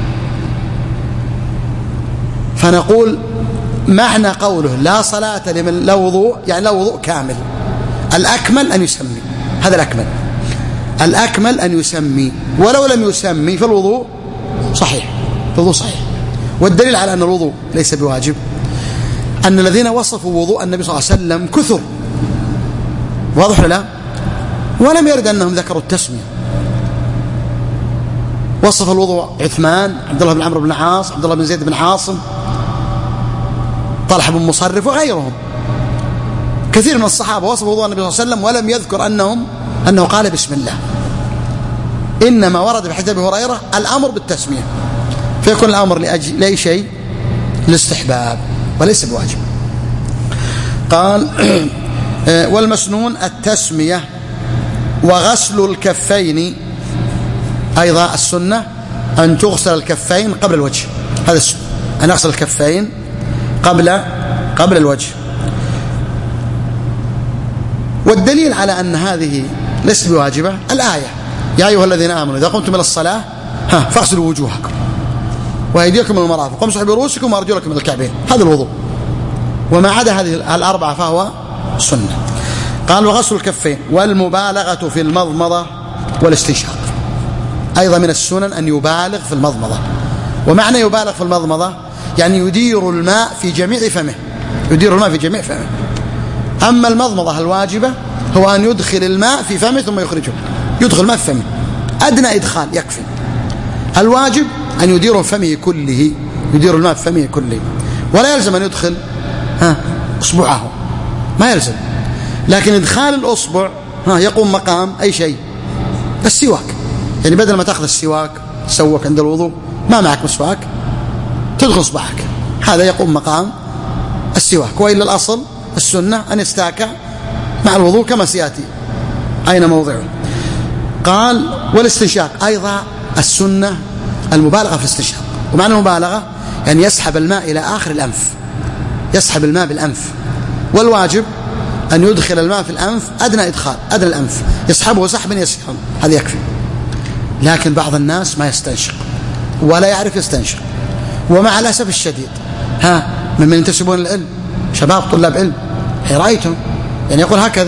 فنقول معنى قوله لا صلاة لمن لا وضوء، يعني لا وضوء كامل. الأكمل أن يسمي، هذا الأكمل أن يسمي، ولو لم يسمي فالوضوء صحيح، الوضوء صحيح. والدليل على أن الوضوء ليس بواجب أن الذين وصفوا وضوء النبي صلى الله عليه وسلم كثر، واضح ولا لا؟ ولم يرد أنهم ذكروا التسمية. وصف الوضوء عثمان، عبد الله بن عمرو بن العاص، عبد الله بن زيد بن عاصم، طلحة بن مصرف وغيرهم. كثير من الصحابة وصفوا وضوء النبي صلى الله عليه وسلم ولم يذكر أنه قال بسم الله. إنما ورد في حديث أبي هريرة الأمر بالتسمية، فيكون الأمر لأي شيء الاستحباب وليس بواجب. قال والمسنون التسمية وغسل الكفين، أيضا السنة أن تغسل الكفين قبل الوجه، هذا السنة أن أغسل الكفين قبل الوجه. والدليل على أن هذه ليست بواجبة الآية يا أيها الذين آمنوا إذا قمتم إلى الصلاة فاغسلوا وجوهكم وأيديكم من المرافق وامسحوا برؤوسكم وأرجلكم من الكعبين، هذا الوضوء. وما عدا هذه الأربعة فهو سنة. قال وغسل الكفين والمبالغة في المضمضة والاستنشاق، أيضا من السنن أن يبالغ في المضمضة. ومعنى يبالغ في المضمضة يعني يدير الماء في جميع فمه، أما المضمضة الواجبة هو أن يدخل الماء في فمه ثم يخرجه، يدخل الماء في فمه أدنى إدخال يكفي. الواجب أن يدير فمه كله، يدير الماء في فمه كله، ولا يلزم أن يدخل أصبعه، ما يلزم. لكن إدخال الأصبع يقوم مقام أي شيء، السواك. يعني بدل ما تأخذ السواك تسوك عند الوضوء ما معك مسواك تدخل أصبعك، هذا يقوم مقام السواك. وإلا الأصل السنة أن يستاك مع الوضوء كما سيأتي أين موضعه. قال والاستنشاق أيضا السنة المبالغة في الاستنشاق. ومعنى المبالغة يعني يسحب الماء إلى آخر الأنف، يسحب الماء بالأنف. والواجب أن يدخل الماء في الأنف أدنى إدخال، أدنى الأنف يسحبه سحبا يسيرا، هذا يكفي. لكن بعض الناس ما يستنشق ولا يعرف يستنشق، ومع الأسف الشديد ممن ينتسبون للعلم شباب طلاب علم رأيتم يعني يقول هكذا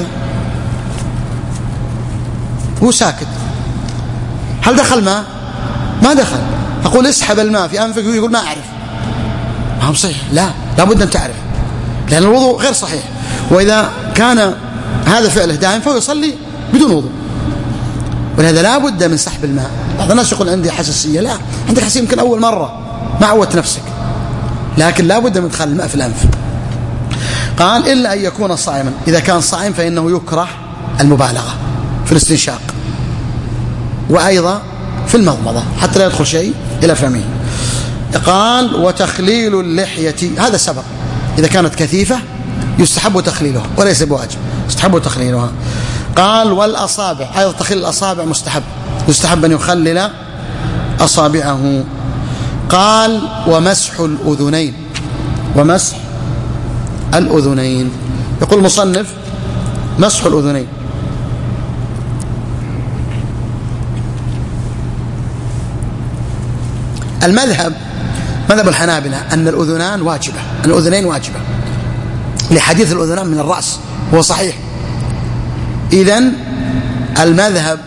هو ساكت، هل دخل ماء؟ ما دخل. أقول اسحب الماء في أنفك ويقول ما أعرف، ما هو صحيح، لا بد أن تعرف، لأن الوضوء غير صحيح. وإذا كان هذا فعله دائم فهو يصلي بدون وضوء، ولهذا لا بد من سحب الماء. بعض الناس يقول عندي حساسية، لا عندك حساسية يمكن أول مرة ما عودت نفسك، لكن لا بد من إدخال الماء في الأنف. قال إلا أن يكون صائما، إذا كان صائم فإنه يكره المبالغة في الاستنشاق وأيضا في المضمضة حتى لا يدخل شيء إلى فمه. قال وتخليل اللحية، هذا سبق، إذا كانت كثيفة يستحب تخليلها وليس بواجب، يستحب تخليلها. قال والأصابع أيضا تخليل الأصابع مستحب، يستحب أن يخلل أصابعه. قال ومسح الأذنين، ومسح الأذنين، يقول المصنف مسح الأذنين. المذهب مذهب الحنابلة أن الأذنان واجبة، الأذنين واجبة لحديث الأذنان من الرأس، هو صحيح. إذن المذهب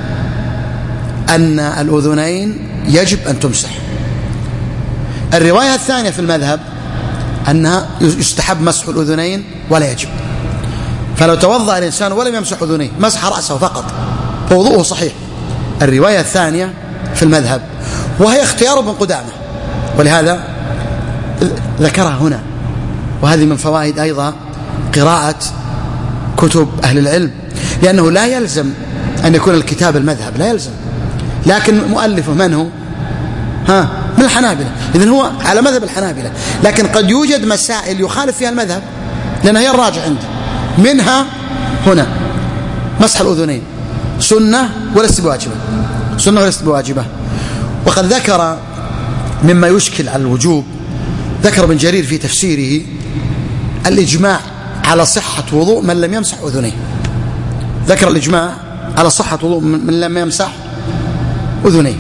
أن الأذنين يجب أن تمسح. الرواية الثانية في المذهب أنها يستحب مسح الأذنين ولا يجب، فلو توضأ الإنسان ولم يمسح أذنيه مسح رأسه فقط فوضوءه صحيح. الرواية الثانية في المذهب وهي اختيار ابن قدامة، ولهذا ذكرها هنا. وهذه من فوائد أيضا قراءة كتب أهل العلم، لأنه لا يلزم أن يكون الكتاب المذهب، لا يلزم، لكن مؤلفه من هو؟ من الحنابلة، إذن هو على مذهب الحنابلة. لكن قد يوجد مسائل يخالف فيها المذهب لأنها هي الراجع عنده، منها هنا مسح الأذنين سنة وليست بواجبة، سنة وليست بواجبة. وقد ذكر مما يشكل على الوجوب ذكر ابن جرير في تفسيره الإجماع على صحة وضوء من لم يمسح أذنيه. ذكر الإجماع على صحة وضوء من لم يمسح أذنيه.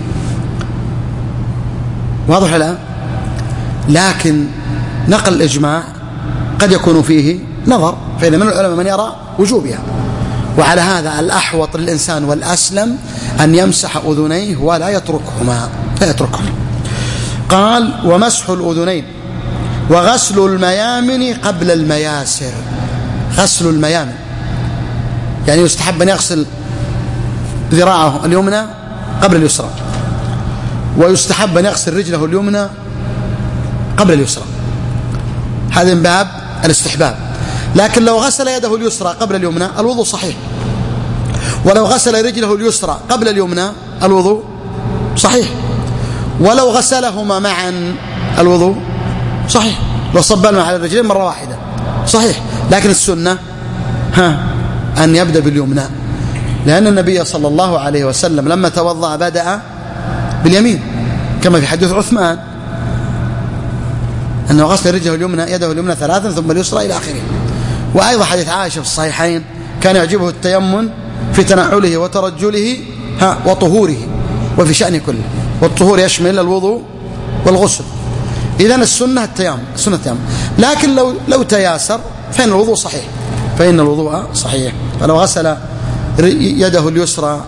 واضح الآن؟ لكن نقل الإجماع قد يكون فيه نظر، فإذا من العلماء من يرى وجوبها، وعلى هذا الأحوط للإنسان والأسلم أن يمسح أذنيه ولا يتركهما. قال: ومسح الأذنين وغسل الميامن قبل المياسر. غسل الميامن يعني يستحب أن يغسل ذراعه اليمنى قبل اليسرى، ويستحب أن يغسل رجله اليمنى قبل اليسرى، هذا من باب الاستحباب. لكن لو غسل يده اليسرى قبل اليمنى الوضوء صحيح، ولو غسل رجله اليسرى قبل اليمنى الوضوء صحيح، ولو غسلهما معا الوضوء صحيح، لو صب الماء على الرجلين مرة واحدة صحيح. لكن السنة أن يبدأ باليمنى، لأن النبي صلى الله عليه وسلم لما توضأ بدأ باليمين، كما في حديث عثمان أنه غسل رجله اليمنى يده اليمنى 3 ثم اليسرى إلى آخره. وأيضا حديث عائشة في الصحيحين كان يعجبه التيمم في تنعله وترجله وطهوره وفي شأنه كله، والطهور يشمل الوضوء والغسل. إذن السنة التيمم، لكن لو تياسر فإن الوضوء صحيح. فلو غسل يده اليسرى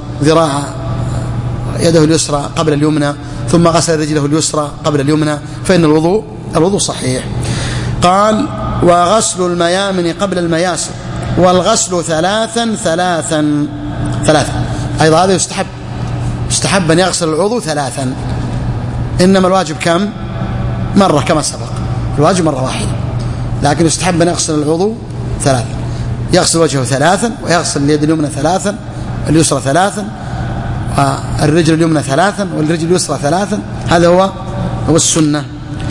يده اليسرى قبل اليمنى ثم غسل رجله اليسرى قبل اليمنى فإن الوضوء صحيح. قال: وغسل الميامن قبل المياسر، والغسل 3 أيضا هذا يستحب أن يغسل العضو 3، إنما الواجب كم؟ مرة كما سبق، الواجب مرة واحدة، لكن يستحب أن يغسل العضو 3، يغسل وجهه 3، ويغسل اليد اليمنى 3، اليسرى 3، والرجل اليمنى 3، والرجل اليسرى 3. هذا هو السنة.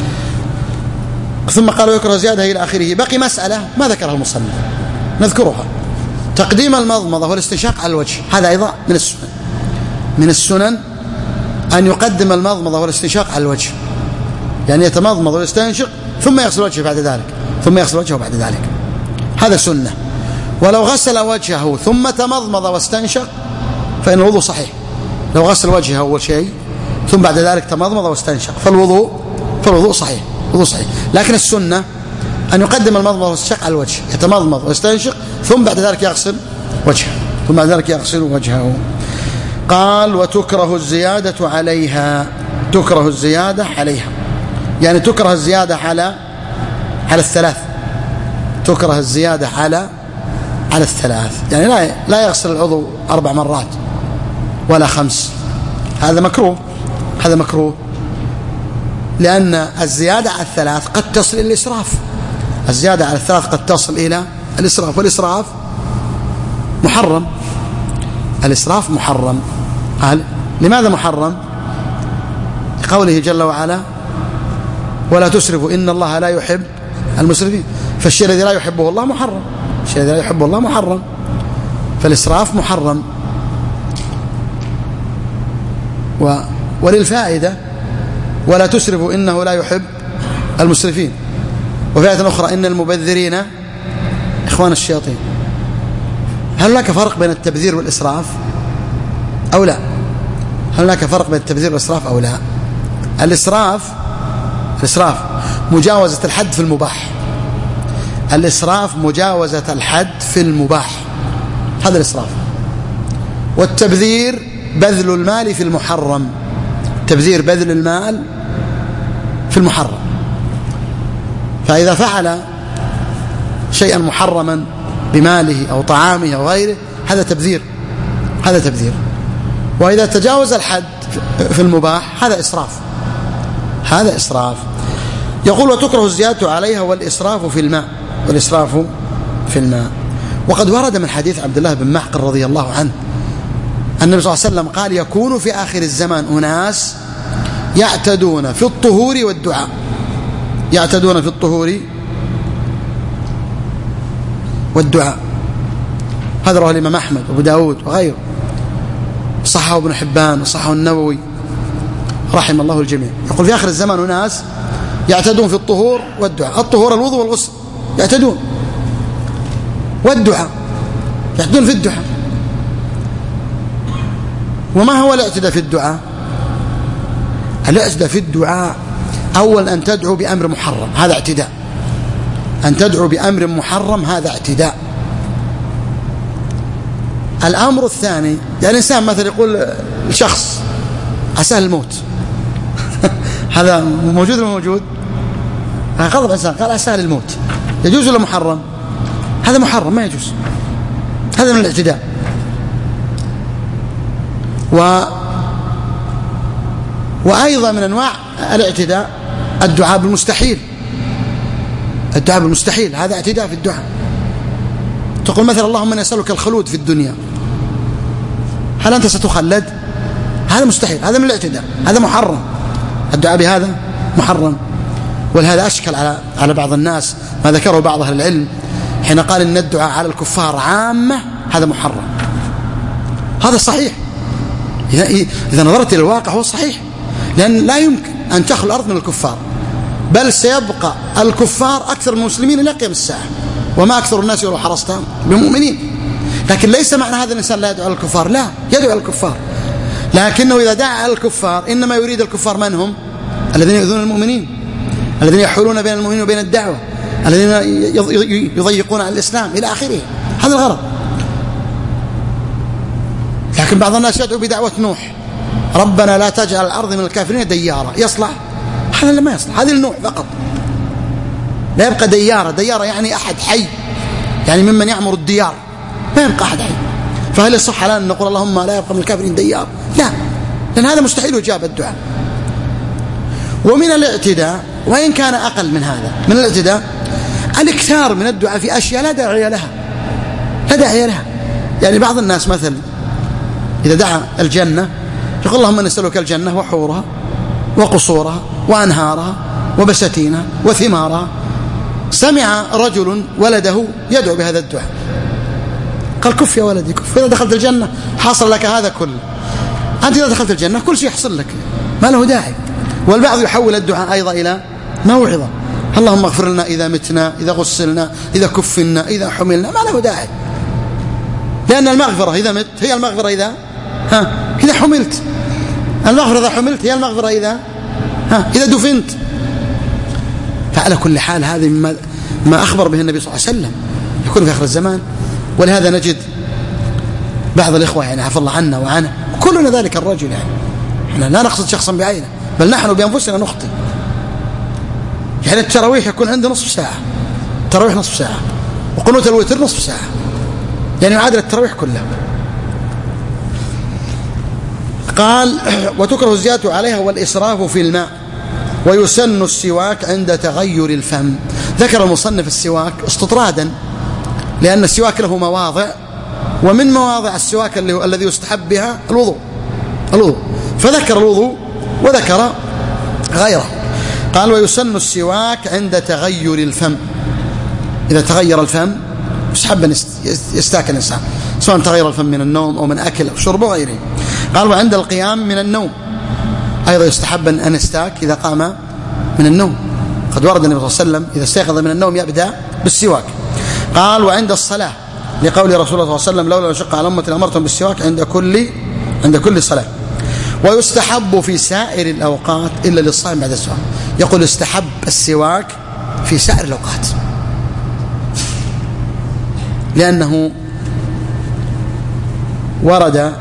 ثم قال: ويكره زيادة إلى آخره. بقي مسألة ما ذكرها المصنف نذكرها: تقديم المضمضة والاستنشاق على الوجه. هذا أيضا من السنن أن يقدم المضمضة والاستنشاق على الوجه، يعني يتمضمض ويستنشق ثم يغسل وجهه بعد ذلك، هذا سنة. ولو غسل وجهه ثم تمضمض واستنشق فإن الوضوء صحيح. لو غسل وجهه أول شيء ثم بعد ذلك تمضمض واستنشق فالوضوء صحيح. لكن السنة أن يقدم المضمضة والاستنشاق على الوجه، يتمضمض ويستنشق ثم بعد ذلك يغسل وجهه. قال: وتكره الزيادة عليها. يعني تكره الزيادة على 3. تكره الزيادة على 3، يعني لا يغسل العضو 4 مرات ولا 5، هذا مكروه، لأن الزيادة على 3 قد تصل إلى الإسراف. الزيادة على 3 قد تصل إلى الإسراف، والإسراف محرم. لماذا محرم؟ لقوله جل وعلا: ولا تسرفوا إن الله لا يحب المسرفين. فالشيء الذي لا يحبه الله محرم، فالإسراف محرم. وللفائدة: ولا تسرفوا إنه لا يحب المسرفين. وفي آية أخرى: إن المبذرين إخوان الشياطين. هل هناك فرق بين التبذير والإسراف أو لا؟ الإسراف مجاوزة الحد في المباح، هذا الإسراف. والتبذير بذل المال في المحرم، فإذا فعل شيئا محرما بماله أو طعامه أو غيره هذا تبذير. وإذا تجاوز الحد في المباح هذا إسراف. يقول: وتكره الزيادة عليها والإسراف في الماء. وقد ورد من حديث عبد الله بن معقل رضي الله عنه أن النبي صلى الله عليه وسلم قال: يكون في آخر الزمان أناس يعتدون في الطهور والدعاء. هذا رواه الإمام أحمد وأبو داود وغيره، صححه ابن حبان وصححه النووي رحم الله الجميع. يقول: في آخر الزمان أناس يعتدون في الطهور والدعاء، الطهور الوضوء والغسل يعتدون، والدعاء يعتدون في الدعاء. وما هو الاعتداء في الدعاء؟ الاعتداء في الدعاء أول أن تدعو بأمر محرم، هذا اعتداء. أن تدعو بأمر محرم هذا اعتداء. الأمر الثاني، يعني إنسان مثلا يقول الشخص أسهل الموت هذا موجود ولا موجود؟ غضب إنسان قال أسهل الموت، يجوز ولا محرم؟ هذا محرم ما يجوز، هذا من الاعتداء. وأيضا من أنواع الاعتداء الدعاء بالمستحيل. الدعاء بالمستحيل هذا اعتداء في الدعاء. تقول مثلا اللهم إني أسألك الخلود في الدنيا، هل أنت ستخلد؟ هذا مستحيل، هذا من الاعتداء، هذا محرم. الدعاء بهذا محرم. ولهذا أشكل على بعض الناس ما ذكره بعض أهل العلم حين قال إن الدعاء على الكفار عامة، هذا محرم. هذا صحيح إذا نظرت إلى الواقع، هو صحيح، لأن لا يمكن أن تخلو الأرض من الكفار، بل سيبقى الكفار أكثر من المسلمين إلى قيام الساعة، وما أكثر الناس ولو حرصت بمؤمنين. لكن ليس معنى هذا الإنسان لا يدعو على الكفار، لا، يدعو على الكفار، لكنه إذا دعا على الكفار إنما يريد الكفار من هم؟ الذين يؤذون المؤمنين، الذين يحولون بين المؤمنين وبين الدعوة، الذين يضيقون على الإسلام إلى آخره، هذا الغرض. لكن بعض الناس يدعو بدعوة نوح، ربنا لا تجعل الأرض من الكافرين ديارا، يصلح؟ هذا ما يصلح، هذه النوح فقط، لا يبقى ديارا. ديارا يعني أحد حي، يعني ممن يعمر الديار، ما يبقى أحد حي. فهل يصح لنا أن نقول اللهم لا يبقى من الكافرين ديار؟ لا، لأن هذا مستحيل إجابة الدعاء. ومن الاعتداء، وإن كان أقل من هذا، من الاعتداء الاكثار من الدعاء في أشياء لا داعي لها، لا داعي لها. يعني بعض الناس مثلا إذا دعا الجنة يقول اللهم نسألك الجنة وحورها وقصورها وأنهارها وبساتينها وثمارها. سمع رجل ولده يدعو بهذا الدعاء، قال كف يا ولدي كف، إذا دخلت الجنة حصل لك هذا كله، أنت إذا دخلت الجنة كل شيء يحصل لك، ما له داعي. والبعض يحول الدعاء أيضا إلى موعظة، اللهم اغفر لنا إذا متنا، إذا غسلنا، إذا كفنا، إذا حملنا، ما له داعي. لأن المغفرة إذا مت هي المغفرة إذا حملت، المغفرة إذا حملت هي المغفرة إذا دفنت. فعلى كل حال هذه ما أخبر به النبي صلى الله عليه وسلم يكون في آخر الزمان. ولهذا نجد بعض الإخوة يعني عفى الله عنا وعنه، كلنا ذلك الرجل، يعني احنا لا نقصد شخصا بعينه، بل نحن بأنفسنا نخطئ. يعني التراويح يكون عنده نصف ساعة، تراويح نصف ساعة، وقنوت الوتر نصف ساعة، يعني يعادل التراويح كلها. قال وتكره الزيادة عليها والإسراف في الماء، ويسن السواك عند تغير الفم. ذكر المصنف السواك استطرادا، لأن السواك له مواضع، ومن مواضع السواك الذي يستحب بها الوضوء، فذكر الوضوء وذكر غيره. قال ويسن السواك عند تغير الفم، إذا تغير الفم يستحب أن يستاك الإنسان، سواء تغير الفم من النوم أو من أكل أو شرب وغيره. قال وعند القيام من النوم أيضا يستحب أن يستاك إذا قام من النوم، قد ورد النبي صلى الله عليه وسلم إذا استيقظ من النوم يبدأ بالسواك. قال وعند الصلاة لقول رسول الله صلى الله عليه وسلم لولا شق على أمة لأمرتهم بالسواك عند كل صلاة. ويستحب في سائر الأوقات إلا للصائم بعد السواك. يقول استحب السواك في سائر الأوقات، لأنه ورد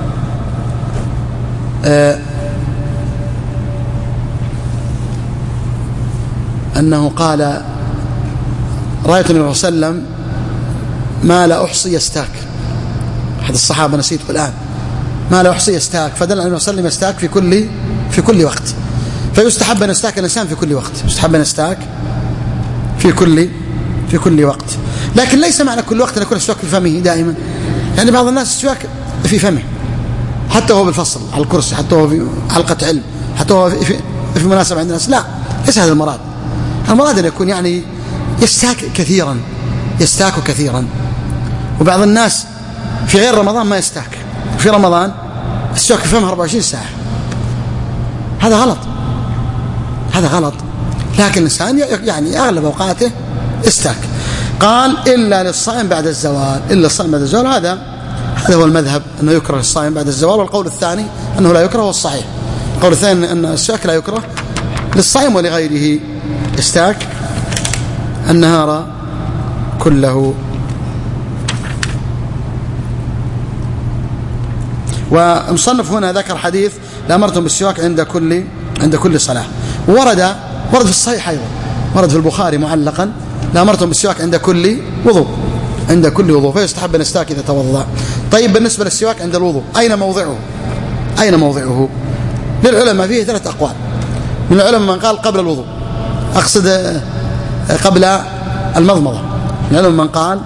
أنه قال رأيت النبي صلى الله عليه وسلم ما لا أحصي يستاك، أحد الصحابة نسيته الآن، ما لا أحصي يستاك، فدل النبي صلى الله عليه وسلم يستاك في كل وقت. فيستحب أن يستاك الإنسان في كل وقت، يستحب أن يستاك في كل وقت. لكن ليس معنى كل وقت أن يكون السواك في فمه دائما، يعني بعض الناس السواك في فمه حتى هو بالفصل على الكرسي، حتى هو في حلقة علم، حتى هو في مناسبة عند الناس، لا، ليس هذا المراد. المراد أن يكون يعني يستاك كثيرا. وبعض الناس في غير رمضان ما يستاك، في رمضان السواك في فمه 24 ساعة، هذا غلط. لكن الإنسان يعني أغلب أوقاته استاك. قال إلا للصائم بعد الزوال، إلا الصائم بعد الزوال، هذا هو المذهب أنه يكره للصائم بعد الزوال. والقول الثاني أنه لا يكره، هو الصحيح. القول الثاني أن السواك لا يكره للصائم ولغيره استاك النهار كله. ومصنف هنا ذكر حديث لأمرتم بالسواك عند كل صلاة، ورد في الصحيح أيضا، ورد في البخاري معلقا لأمرتم بالسواك عند كل وضوء، فيستحب أن يستاك إذا توضأ. طيب بالنسبة للسواك عند الوضوء أين موضعه؟ للعلماء فيه 3 أقوال. من العلماء من قال قبل الوضوء، أقصد قبل المضمضة، من العلماء من قال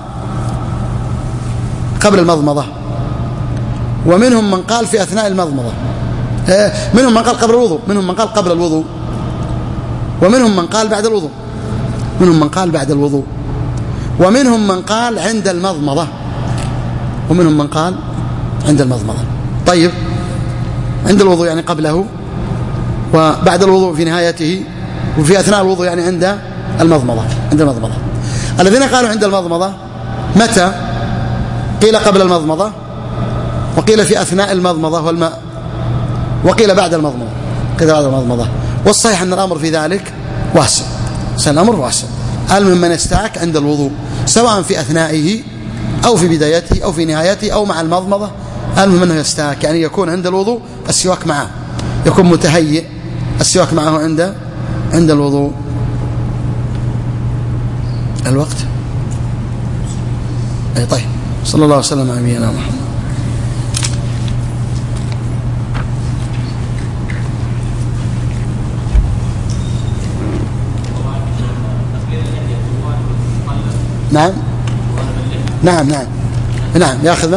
قبل المضمضة، ومنهم من قال في أثناء المضمضة، منهم من قال قبل الوضوء، منهم من قال قبل الوضوء، ومنهم من قال بعد الوضوء، ومنهم من قال عند المضمضة، طيب عند الوضوء يعني قبله، وبعد الوضوء في نهايته، وفي أثناء الوضوء يعني عند المضمضة. الذين قالوا عند المضمضة متى؟ قيل قبل المضمضة، وقيل في أثناء المضمضة وقيل بعد المضمضة. والصحيح أن الأمر في ذلك واسع، المهم من يستاك عند الوضوء سواء في أثنائه أو في بدايته أو في نهايته أو مع المضمضة، المهم أنه يستاك، يعني يكون عند الوضوء السواك معه، يكون متهيئ السواك معه عند الوضوء. الوقت أي طيب. صلى الله وسلم على نبينا محمد. نعم يأخذ